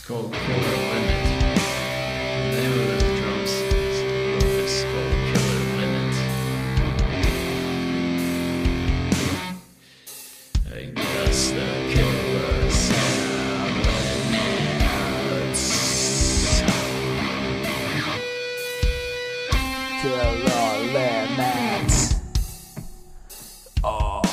called Killer Limit. The name of this drum group is called Killer Limit. I guess the killers have limits. Killer limits. Oh,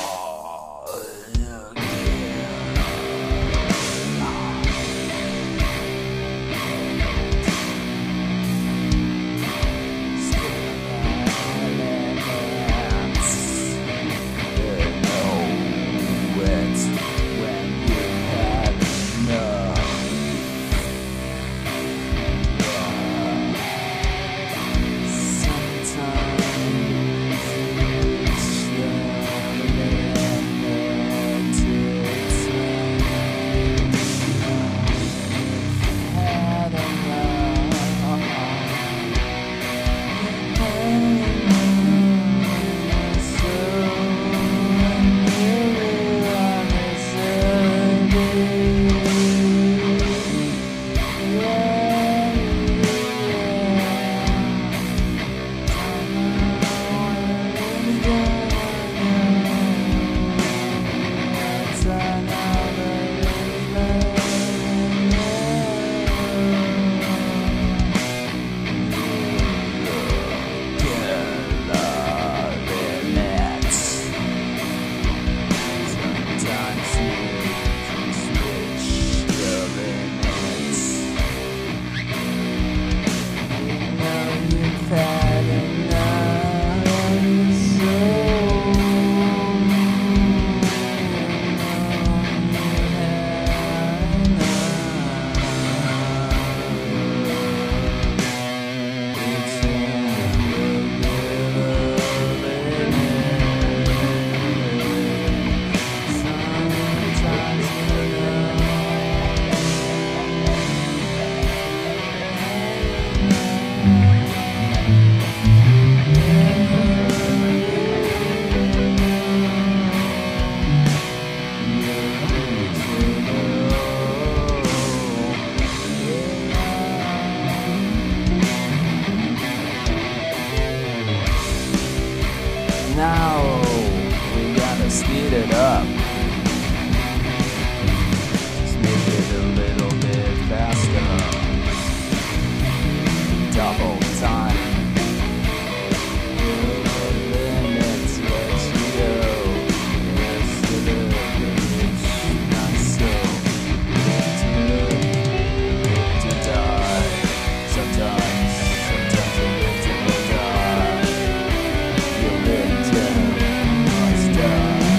now we gotta speed it up. Just make it a little bit faster. Double time. Limits let you go. Yes, it is not so. To die. Sometimes you live to die. You live to must die.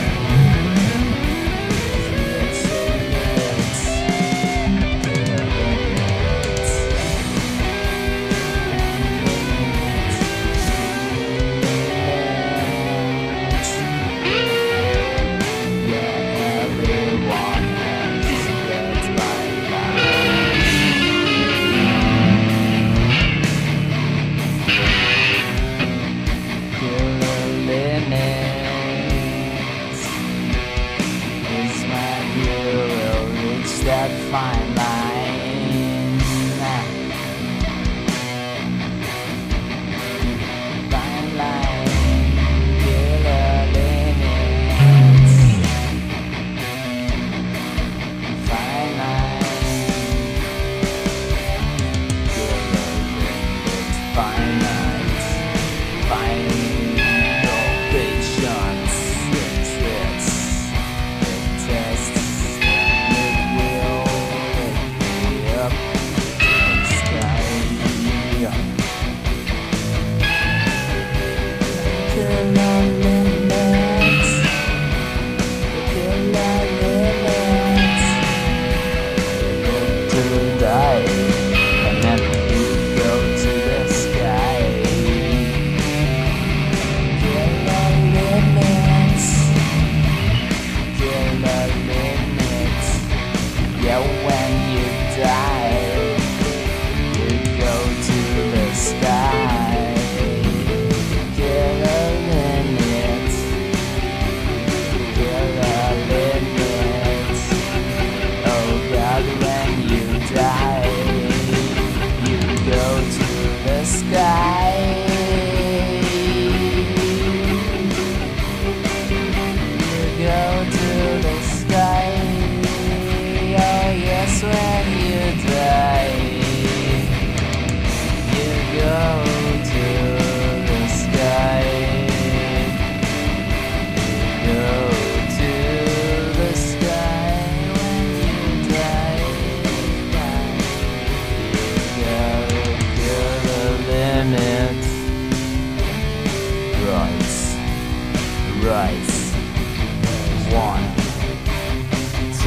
That fine line, fine line, killer limits, fine line, killer limits, fine lines, fine no patience, it tests.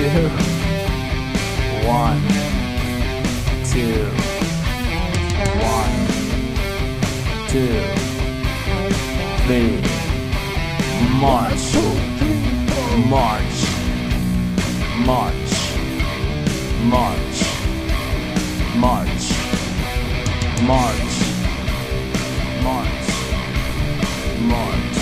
2, 1, 2, 1, 2, 3, march, march, march, march, march, march, march, march.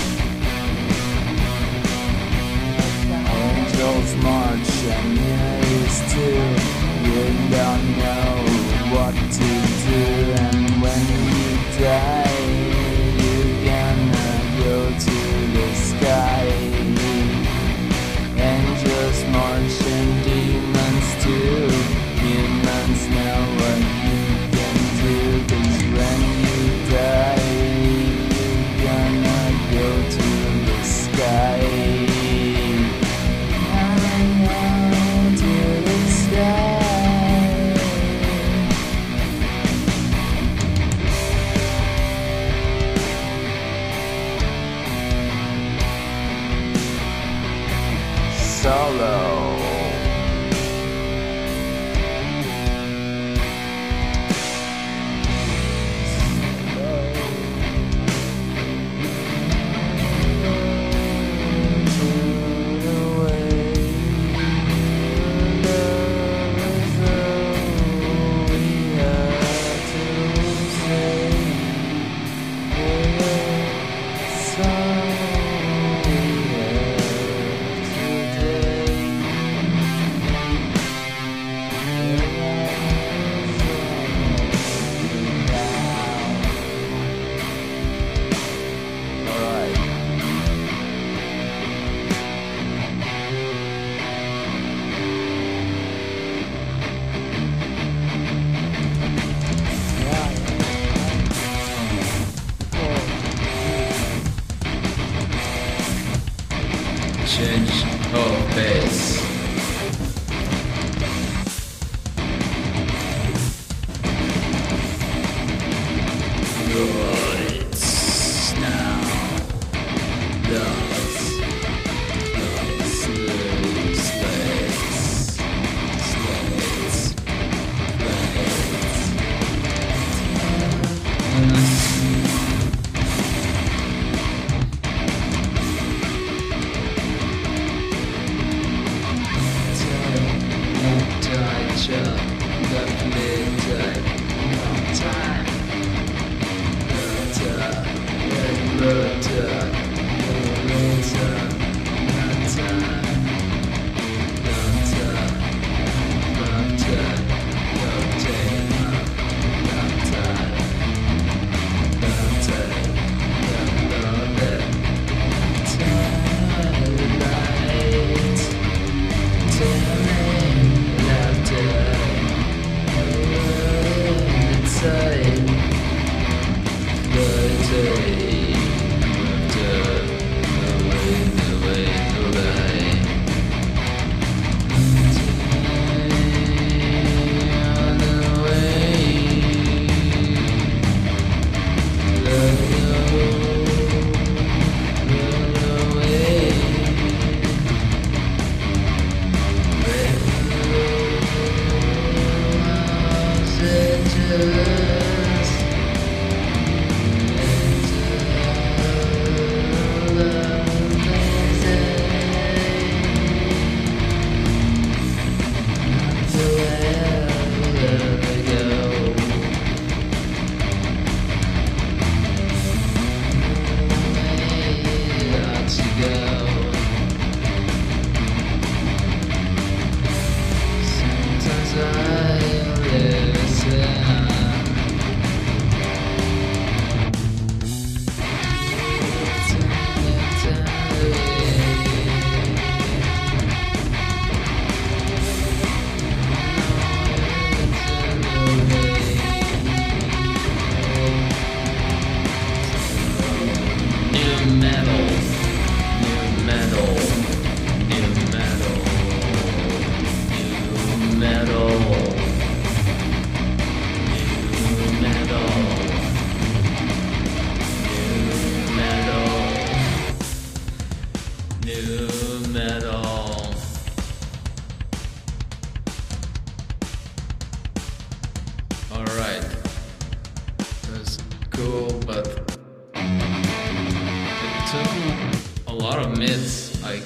Angels march and yours too. You don't know what to do, and when you die, you're gonna go to the sky. Angels march and demons too. Humans know what you can do, 'cause when you die, you're gonna go to the sky. To the sky. Solo. Change of pace. It's now.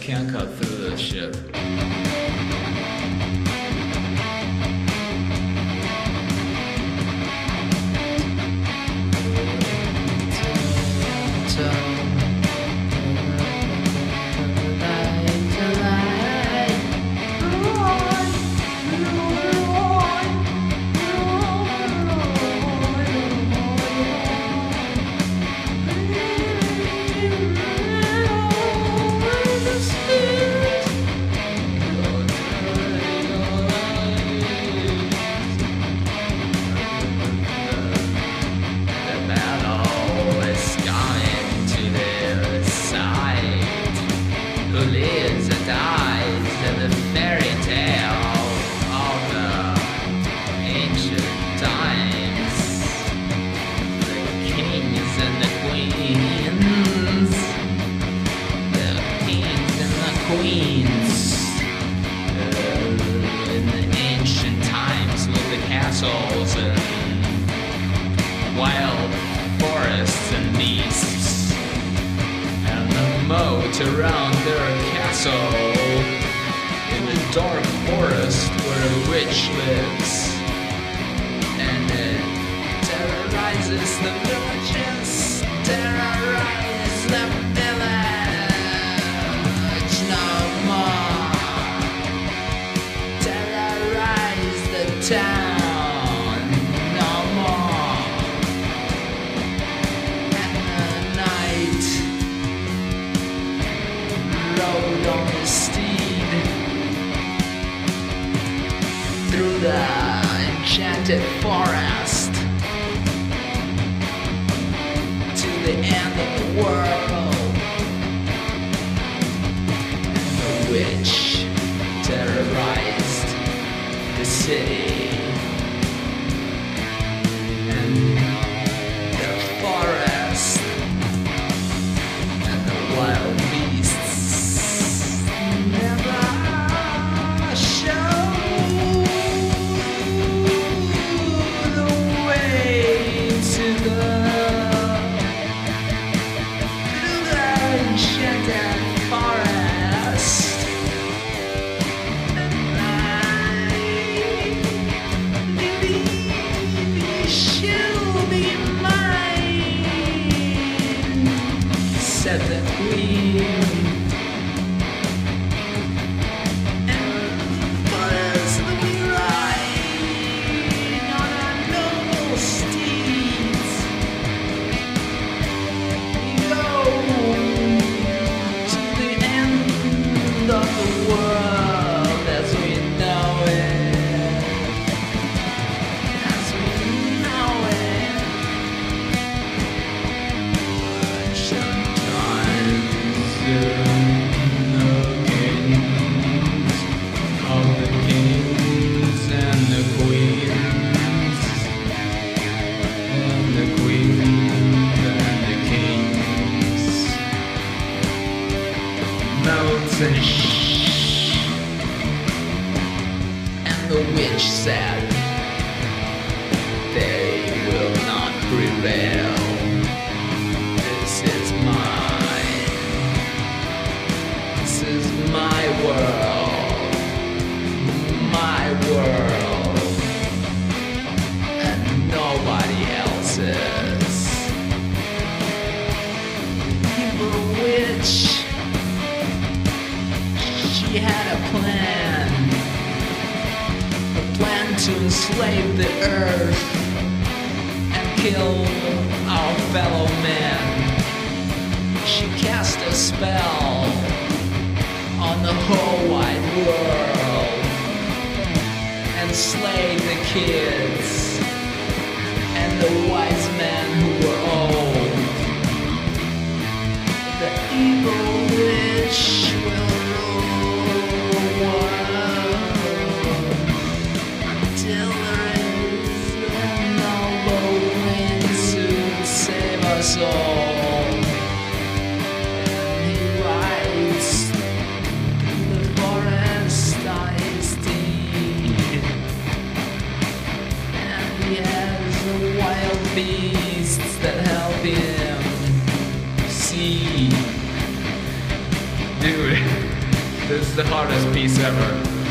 can't cut through this shit. Who lives and dies in the fairy tale of the ancient times. The kings and the queens, the kings and the queens, in the ancient times with the castles and wild forests and beasts. Moat around their castle in the dark forest where a witch lives, and it terrorizes the villages, terrorize the village no more, terrorize the town no more. And the night rode on his steed through the enchanted forest to the end of the world. And the witch terrorized the city and the forest and the wild beasts. Said the queen, and follows the ride on our noble steeds. We go to the end of the world as we know it, as we know it. Of the kings and the queens, and the queens and the kings, mountain and the witch said they will not prevail. This is mine. This is my world, and nobody else's. Evil witch, she had a plan to enslave the earth and kill our fellow men. She cast a spell on the whole wide world, enslaved the kids and the wise men who were old. The evil witch will rule the world until there is no prince to save us all. Beasts hardest piece ever.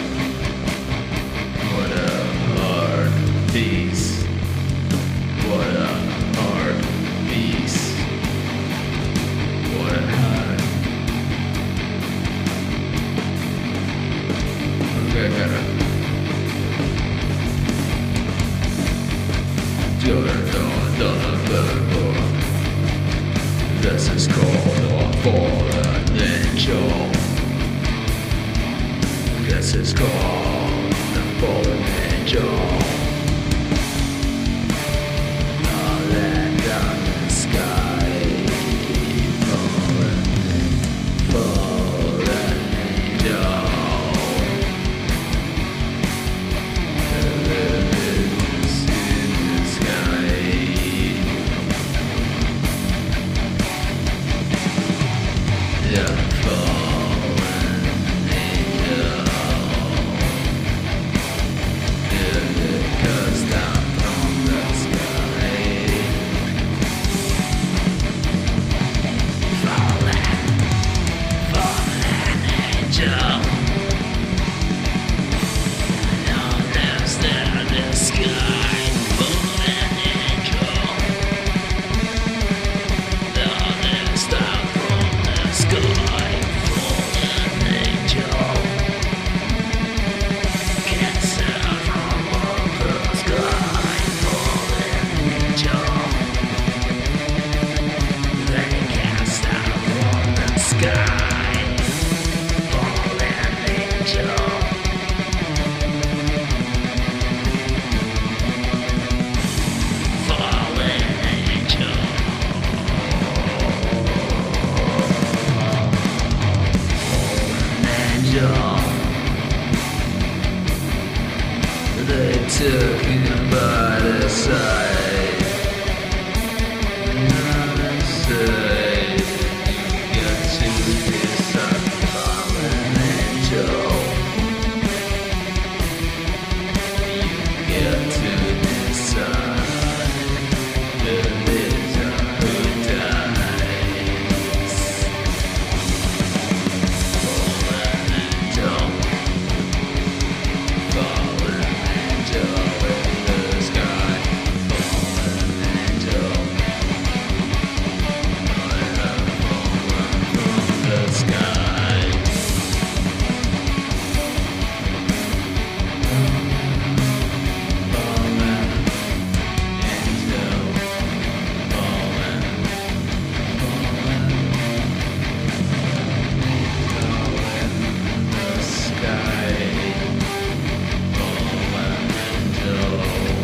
What a hard piece. What a hard piece. What a hard. Okay, better. This is called a fallen angel. This is called a fallen angel. I'll land down the sky. Fallen angel. They took him by the side. They said, you got to decide, fallen angel. You got to decide, the lives who dies. Fallen angel. Fallen angel in the sky. Fallen angel. I have fallen from the sky. Fallen angel. Fallen. In the sky. Fallen angel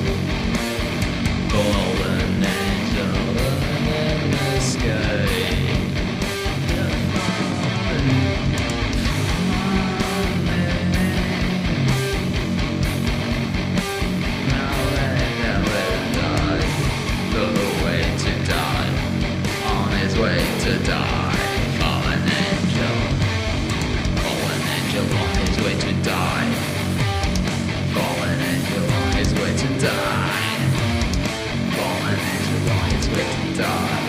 in the sky. Now let die. Go the way to die. On his way to die. Fallen angel on his way to die. Fallen angel on his way to die. Fallen angel on his way to die.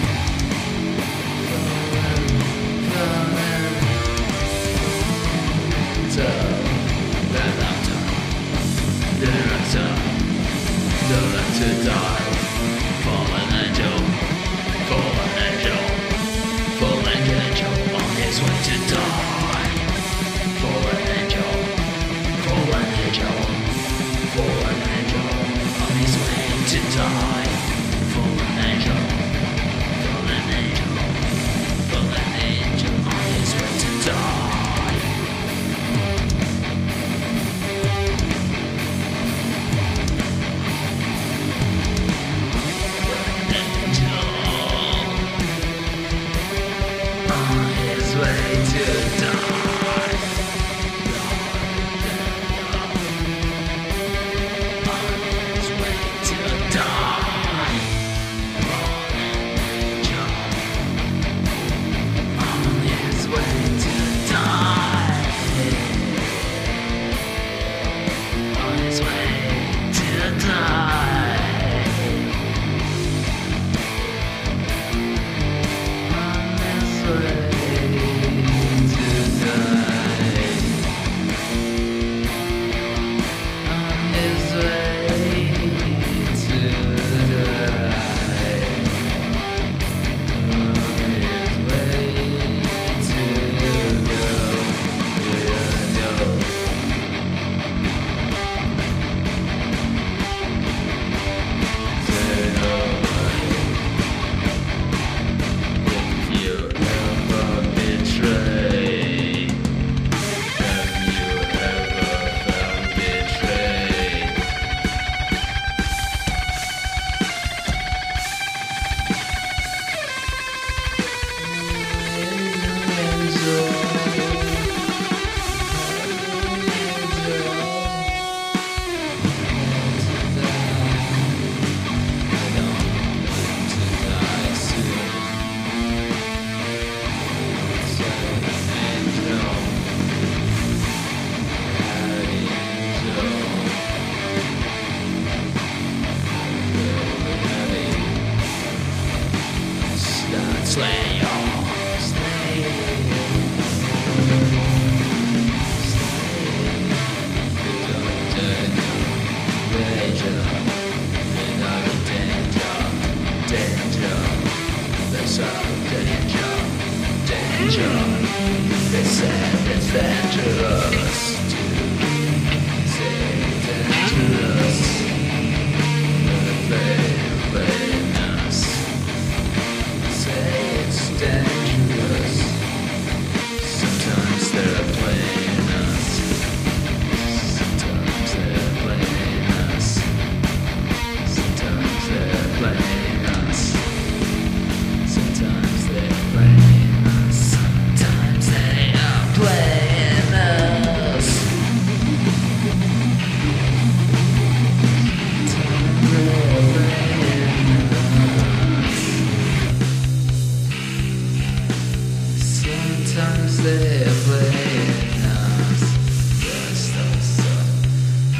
To die. Fallen angel. Fallen angel. Fallen angel on his way to die. Fallen angel. Fallen angel. Fallen angel on his way to die. Fallen angel.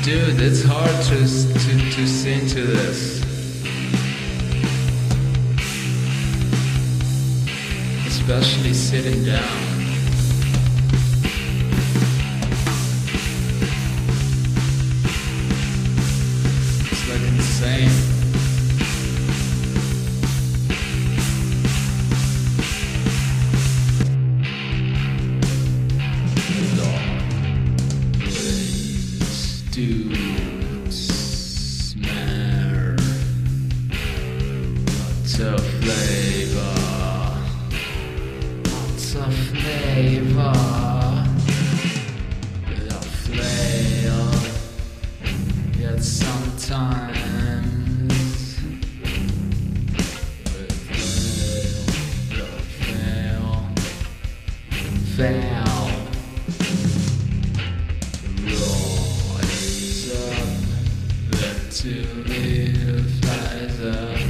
Dude, it's hard to sing to this. Especially sitting down. It's like insane. To smell lots of flavor, lots of flavor, without flail, yet sometimes with fail, fail. To live as a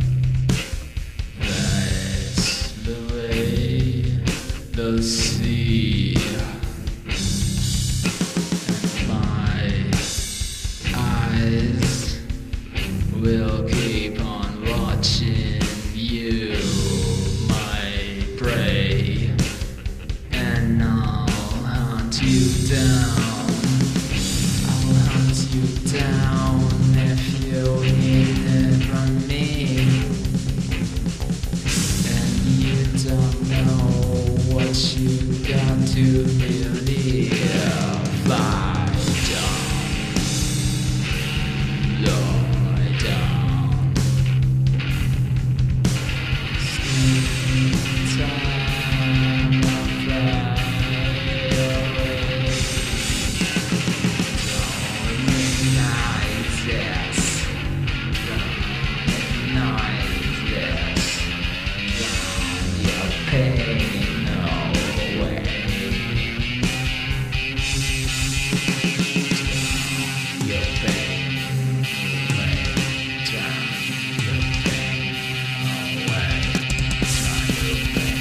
that's the way the sea and my eyes will keep on watching you, my prey, and I'll hunt you down. I'll hunt you down. You need it from me, and you don't know what you got to believe. Lie down. Time of fly away. Don't recognize it. Pain away. Your pain away. Drown your pain away. Drown your pain.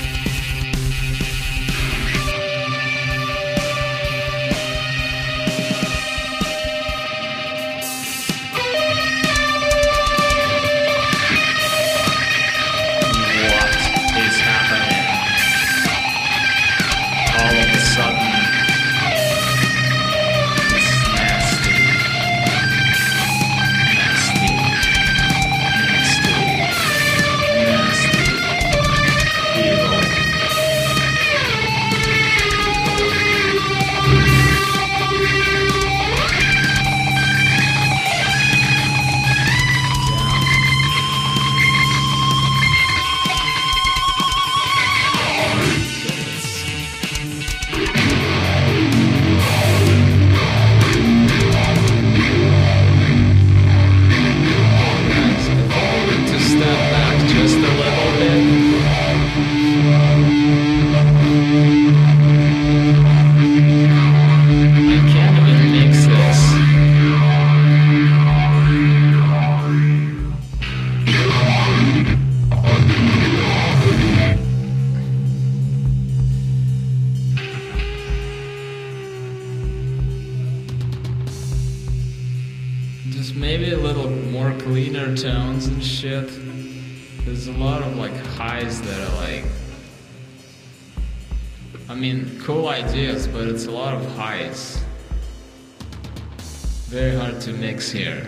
Just maybe a little more cleaner tones and shit. There's a lot of like highs that are like, I mean, cool ideas, but it's a lot of highs. Very hard to mix here.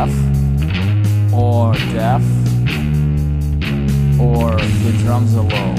deaf, or deaf, or the drums are low.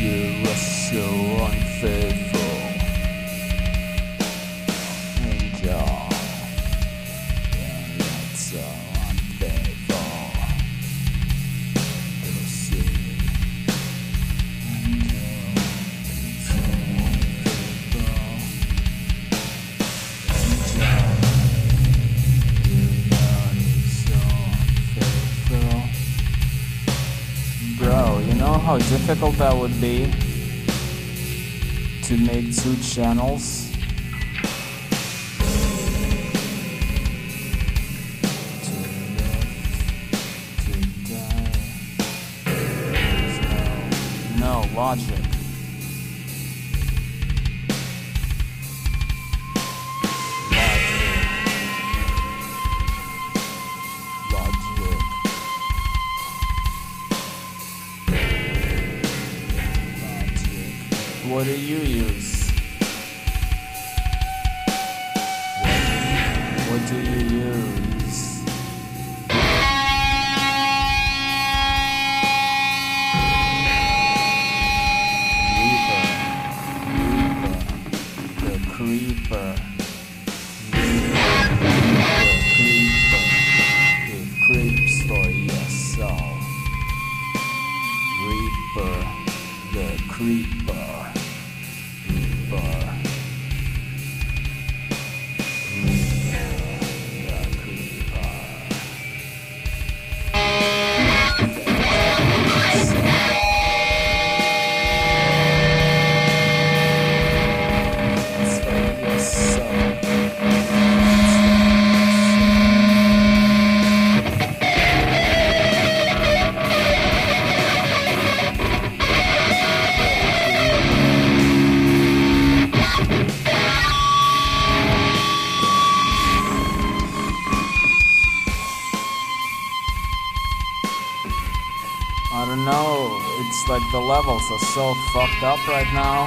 You were so unfaithful. Angel, you're so unfaithful. You see, angel, so unfaithful. Bro, you know how difficult that would be to make 2 channels? To live, to die. There's no logic. What do you use? What do you use? Reaper, the creeper, it creeps for your soul. Reaper, the creeper. I don't know, it's like the levels are so fucked up right now.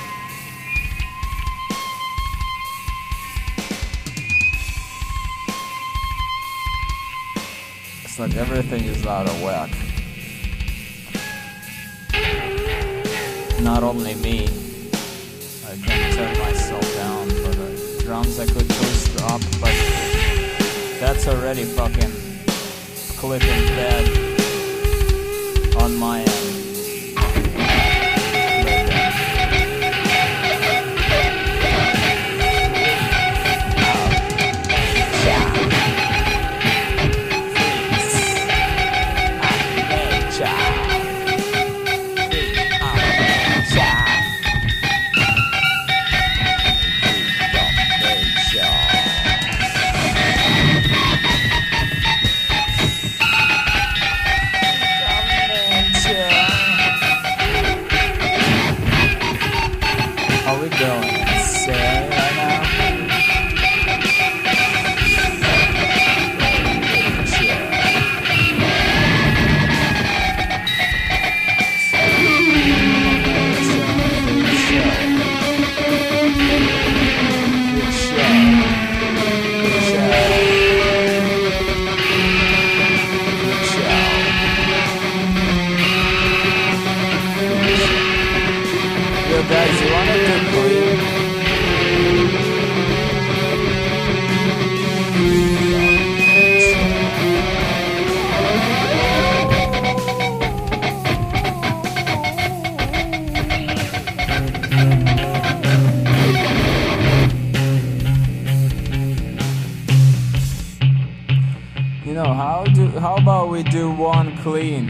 It's like everything is out of whack. Not only me. I can turn myself down for the drums. I could boost up, but that's already fucking clicking bad on my end. How we going? Insane right now? Yo guys, you wanna do clean? You know, how about we do 1 clean?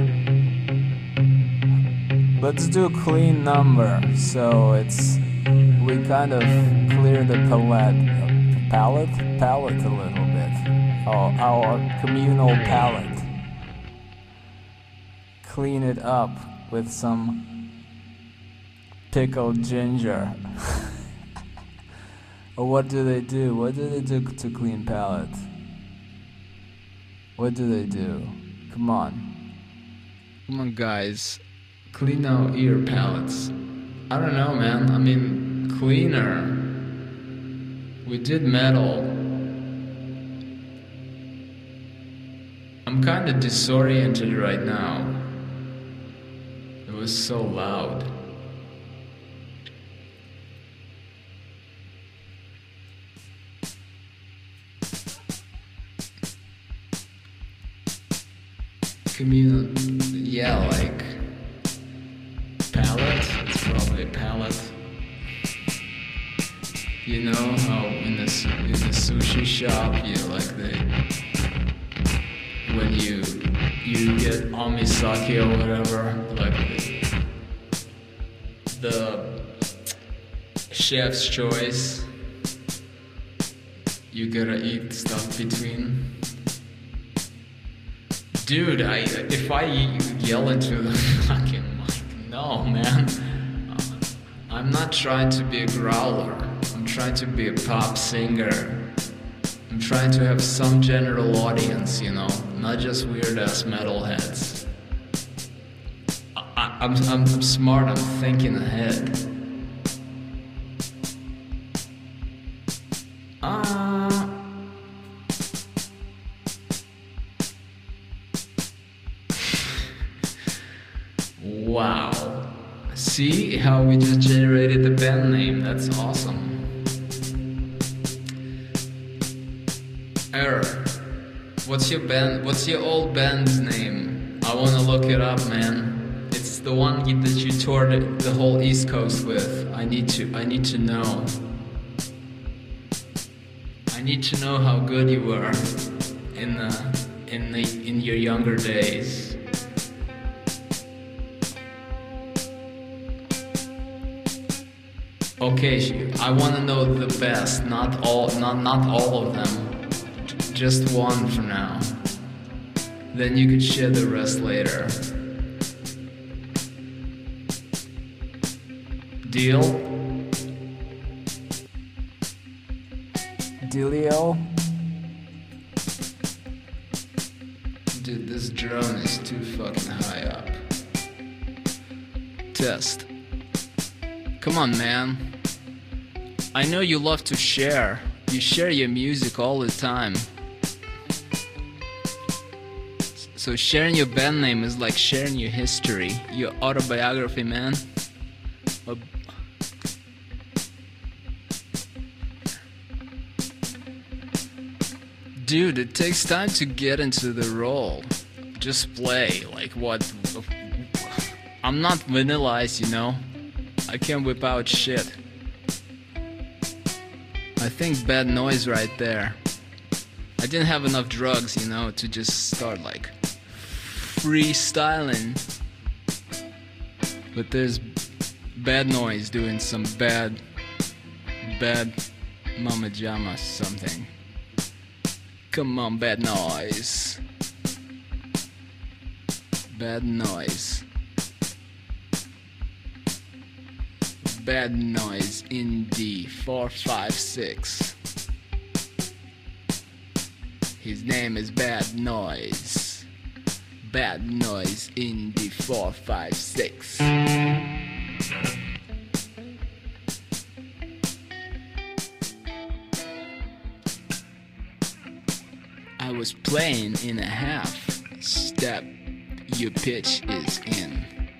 Let's do a clean number, so we kind of clear the palette a little bit. Our communal palette. Clean it up with some pickled ginger. Or what do they do? What do they do to clean palette? What do they do? Come on. Come on, guys. Clean out ear palettes. I don't know, man. I mean, cleaner. We did metal. I'm kinda disoriented right now. It was so loud. Communal, yeah, like palette. It's probably a palette. You know how in the sushi shop, you like when you get omisake or whatever, like the chef's choice. You gotta eat stuff between. Dude, if I yell into the fucking mic, no, man. I'm not trying to be a growler. I'm trying to be a pop singer. I'm trying to have some general audience, you know, not just weird ass metalheads. I'm smart. I'm thinking ahead. Wow. See how we just generated the band name? That's awesome. Error. What's your old band's name? I wanna look it up, man. It's the one that you toured the whole East Coast with. I need to know. I need to know how good you were in your younger days. Okay, I want to know the best, not all of them. Just one for now. Then you could share the rest later. Deal? Dealio? Dude, this drone is too fucking high up. Test. Come on, man. I know you love to share. You share your music all the time. So sharing your band name is like sharing your history, your autobiography, man. Dude, it takes time to get into the role. Just play, like what? I'm not Vanilla Ice, you know? I can't whip out shit. I think Bad Noise right there. I didn't have enough drugs, you know, to just start like freestyling. But there's Bad Noise doing some bad Mama Jama something. Come on, Bad Noise. Bad Noise. Bad Noise in D 456. His name is Bad Noise. Bad Noise in D 456. I was playing in a half step. Your pitch is in.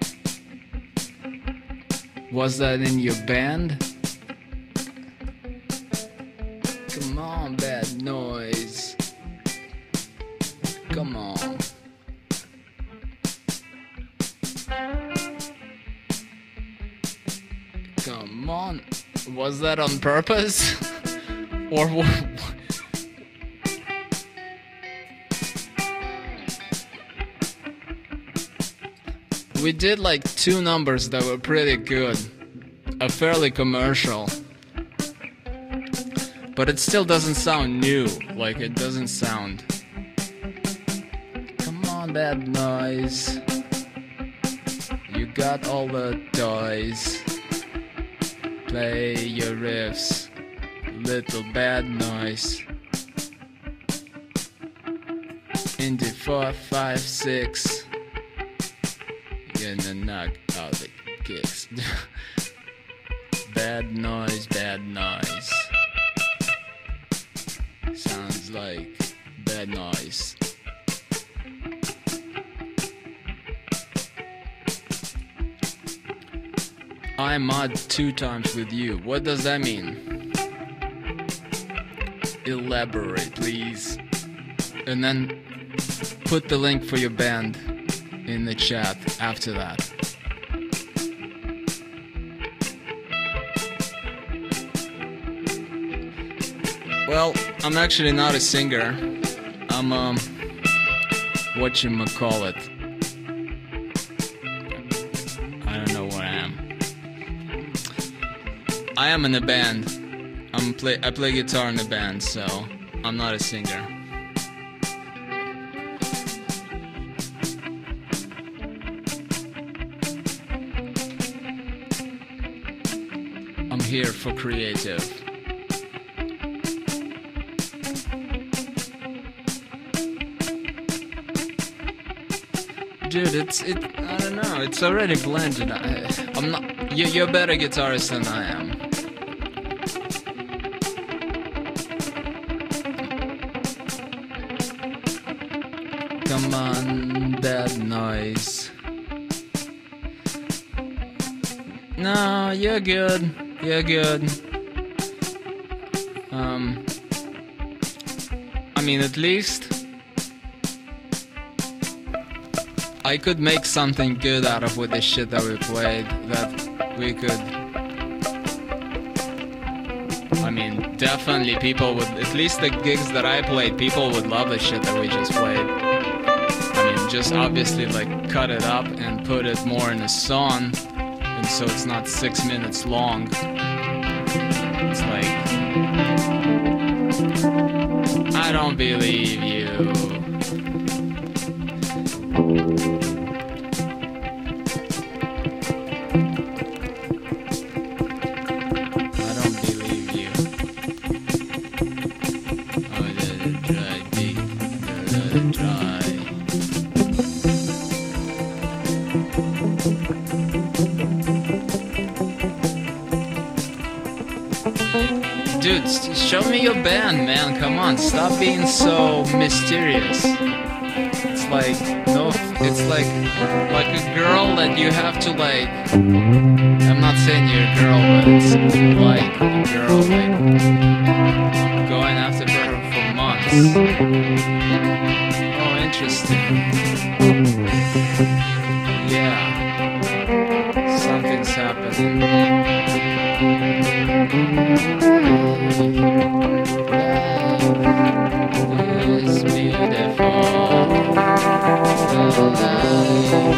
Was that in your band? Come on, Bad Noise. Come on. Come on. Was that on purpose? Or what? We did like 2 numbers that were pretty good, fairly commercial, but it still doesn't sound new, like it doesn't sound. Come on, Bad Noise, you got all the toys, play your riffs, little Bad Noise, in the 456. Gonna knock out the kicks. Bad Noise, Bad Noise. Sounds like Bad Noise. I mod 2 times with you. What does that mean? Elaborate, please. And then put the link for your band in the chat after that. Well, I'm actually not a singer. I'm whatchamacallit. I don't know what I am. I am in a band. I play guitar in a band, so I'm not a singer. I'm here for creative. Dude, I don't know, it's already blended. I'm not, you're a better guitarist than I am. Come on, bad noise. No, you're good. You're good. I mean, at least I could make something good out of with the shit that we played. That we could. I mean, definitely people would. At least the gigs that I played, people would love the shit that we just played. I mean, just obviously like cut it up and put it more in a song, and so it's not 6 minutes long. It's like, I don't believe you. I don't believe you. Oh, let it dry, deep. Let it dry. Dude, show me your band, man. Come on, stop being so mysterious. It's like, no, it's like a girl that you have to like. I'm not saying you're a girl, but it's like a girl, like going after her for months. Oh, interesting. Yeah, something's happening. It's beautiful. The life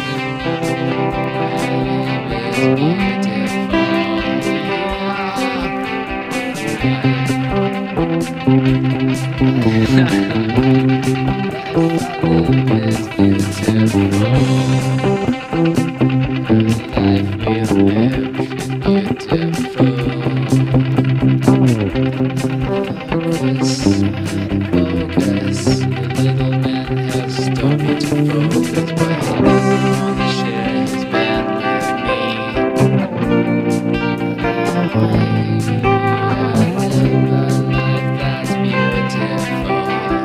is beautiful. Life we live is beautiful. Focus. The little man has told me to focus, but he doesn't want to share his band with me. I live a life that's beautiful.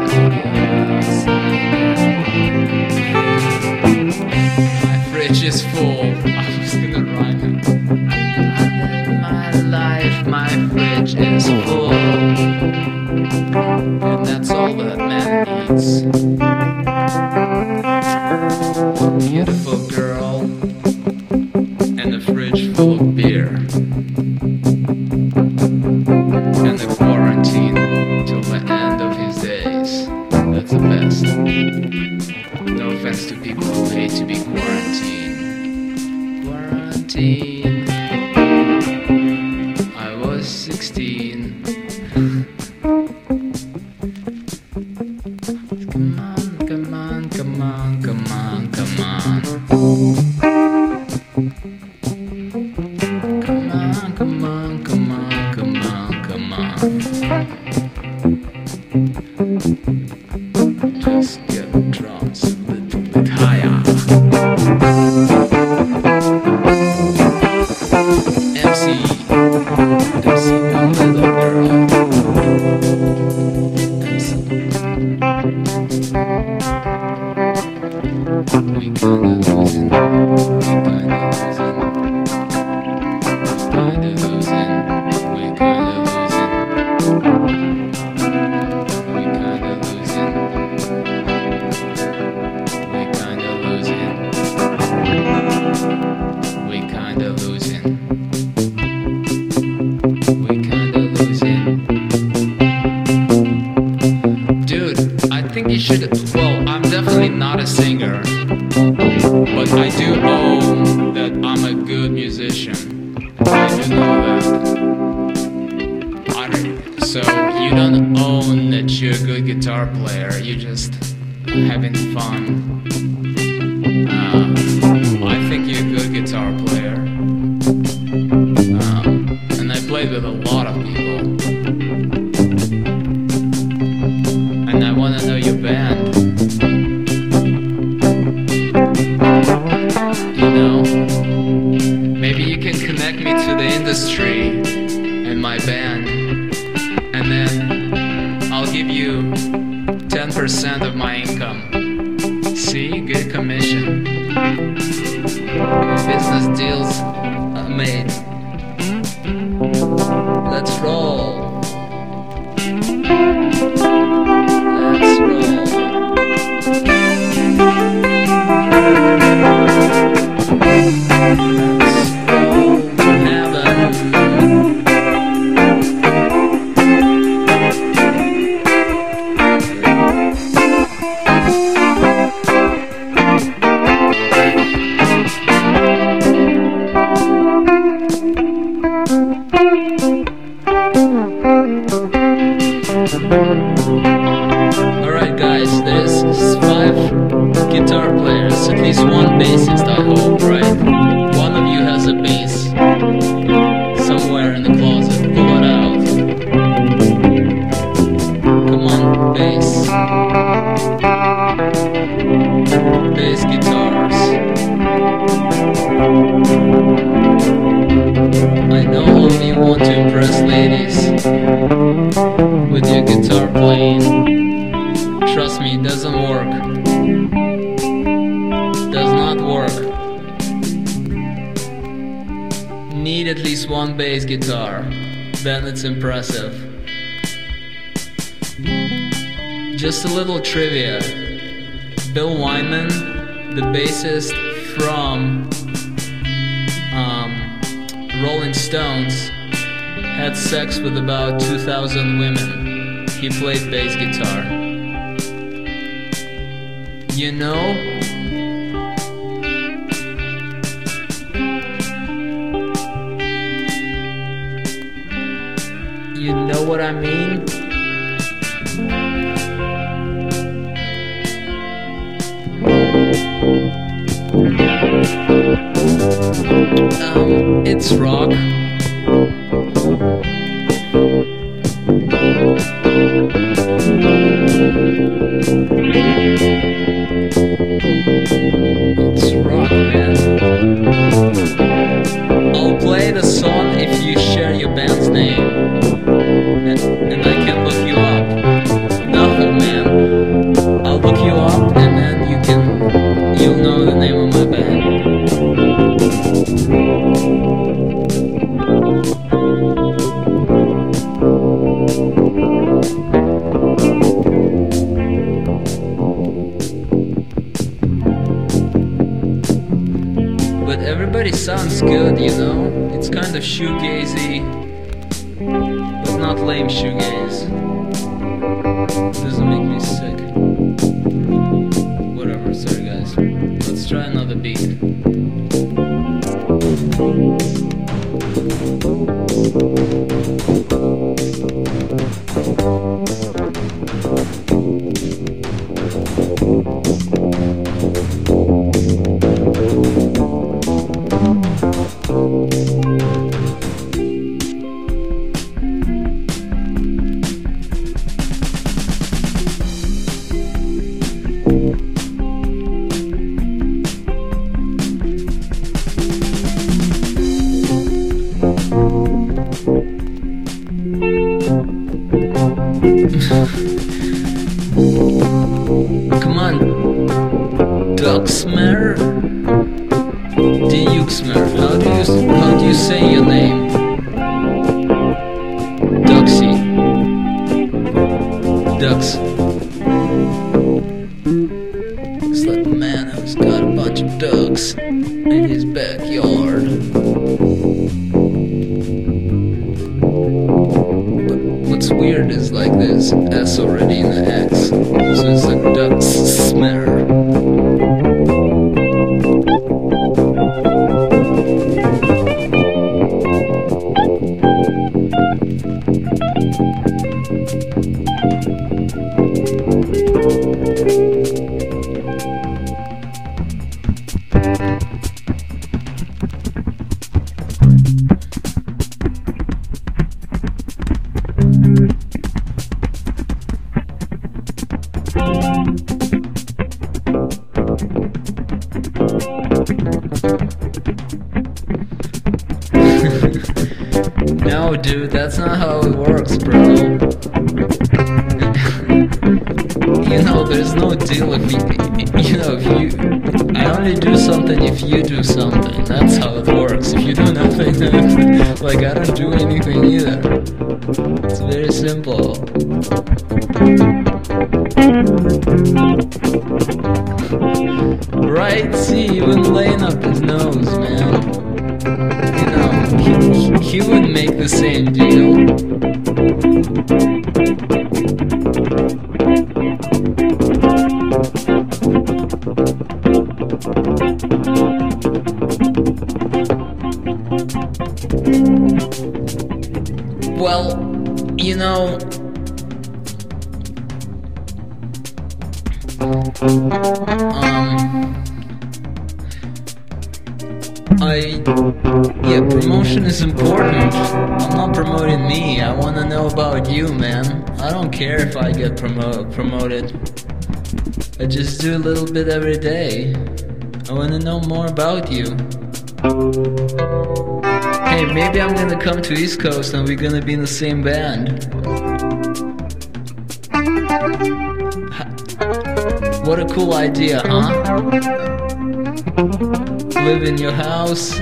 My fridge is full. I was gonna rhyme it. I live my life, my fridge is full. And that's all that man needs. A beautiful girl and a fridge full of beer. And a quarantine till the end of his days. That's the best. No offense to people who hate to be quarantined. Quarantine. I was 16. Come on, come on, come on, come on, come on. Come on, come on, come on, come on, come on. Just get the drums a little bit higher. MC, a little girl. We kinda losing. don't own that you're a good guitar player. You're just having fun. I think you're a good guitar player. And I played with a lot of people. And I want to know your band. You know, maybe you can connect me to the industry and my band. And then I'll give you 10% of my income. See? Good commission. Business deals made. Let's roll. Let's roll. Alright guys, there's 5 guitar players, at least one bassist I hope, right? One of you has a bass somewhere in the closet, pull it out. Come on, bass. Bass guitars. I know all of you want to impress ladies with your guitar playing. Trust me, it doesn't work. Does not work. Need at least one bass guitar, then it's impressive. Just a little trivia. Bill Wyman, the bassist from Rolling Stones, had sex with about 2,000 women. He played bass guitar. You know? You know what I mean? It's rock. It's rock, man. I'll play the song if you share your band's name. And I can look you up. No, man. I'll look you up and then you'll know the name of my band. But everybody sounds good, you know? It's kind of shoegazy, but not lame shoegaze. Doesn't make me sick. Whatever, sorry guys. Let's try another beat. Come on, Duxmer, Duxmer. How do you say your name? Duxy, Dux. It's like a man who's got a bunch of ducks in his backyard. But what's weird is like there's S already in the X, so it's like Duxmer. No, dude, that's not how it works, bro. You know, there's no deal if I only do something if you do something. That's how it works. If you do nothing, then, like, I don't do anything either. It's very simple. Right? See, even laying up his nose, man. You know, he would make the same deal. Well, you know, promotion is important. I'm not promoting me. I want to know about you, man. I don't care if I get promoted. I just do a little bit every day. I want to know more about you. Hey, maybe I'm gonna come to East Coast and we're gonna be in the same band. What a cool idea, huh? Live in your house.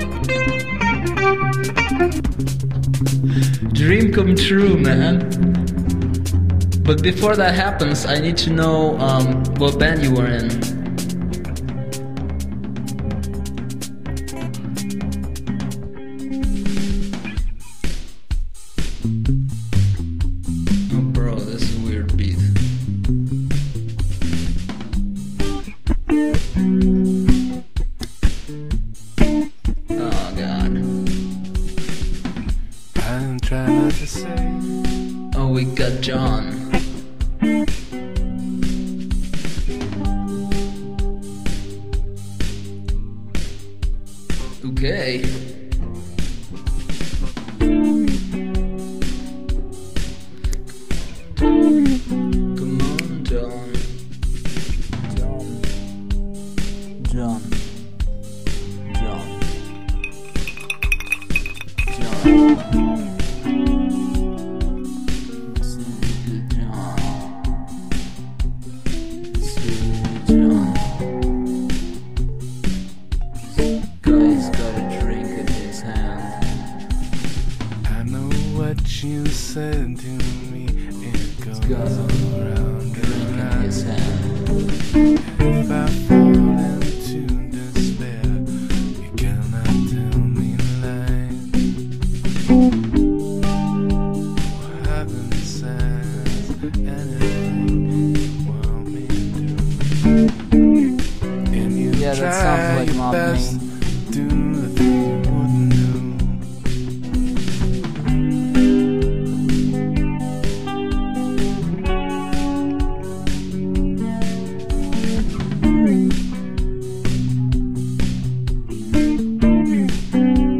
Dream come true, man. But before that happens, I need to know what band you were in. Oh, bro, this is a weird beat. Oh, God. I'm trying not to say. Oh, we got John. Okay. Come on, John. John. Guy's got a drink in his hand. I know what you said to me. It goes Got a around drink in and his around. hand.